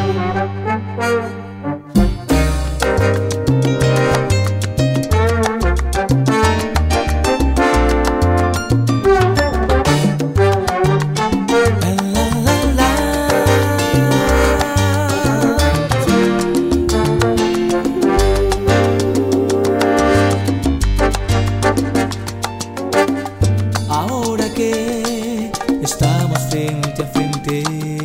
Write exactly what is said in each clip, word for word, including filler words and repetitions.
Ahora que estamos frente a frente,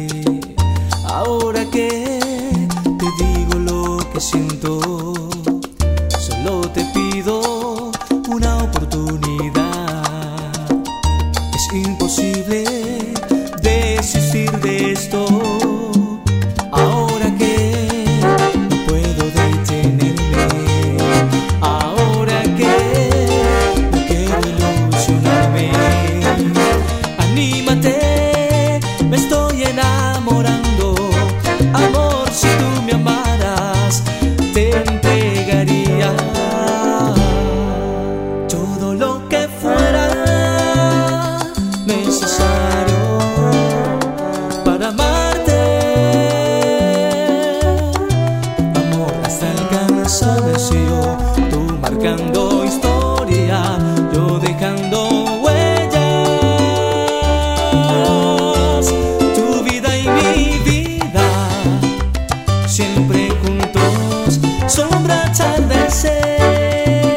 ahora que te digo lo que siento, solo te pido una oportunidad. Es imposible desistir de esto. Ahora que no puedo detenerme, ahora que no quiero ilusionarme. Anímate, me estoy enamorando. Amor, si tú me amaras, te entregaría todo lo que fuera necesario para amarte. Amor hasta el cansancio, tú marcando historia, yo dejando huellas. Tu vida y mi vida, siempre juntos, sombra atardecer,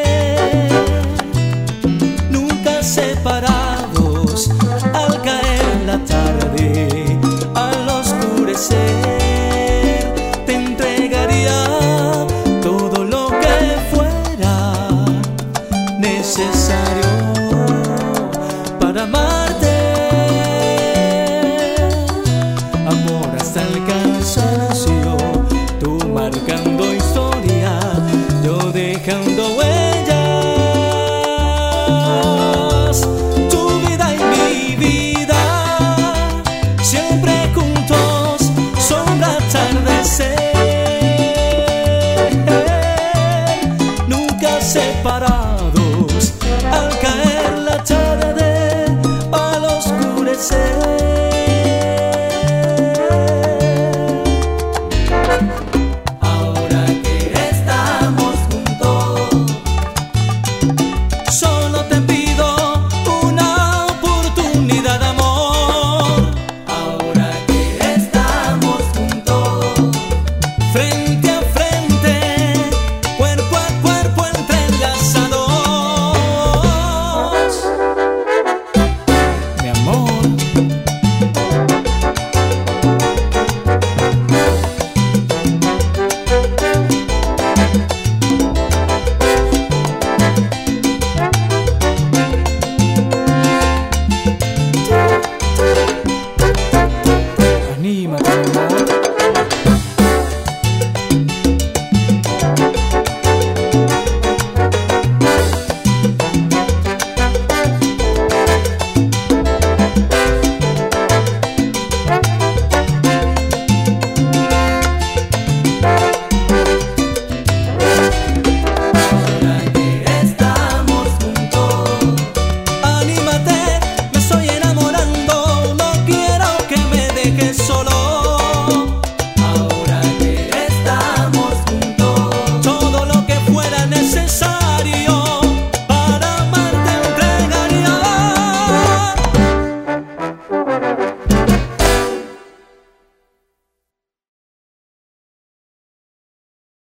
nunca separados. Al caer la tarde, al oscurecer, te entregaría todo lo que fuera necesario para amarte. Amor hasta el cansancio, tú marcando historia, yo dejando huellas. Tu vida y mi vida, siempre juntos, sombra atardecer, nunca separados. Al caer la tarde, al oscurecer, ahora que estamos juntos, solo te pido una oportunidad, amor. Ahora que estamos juntos, frente a frente, cuerpo a cuerpo entrelazados, mi amor. Anímate, amor.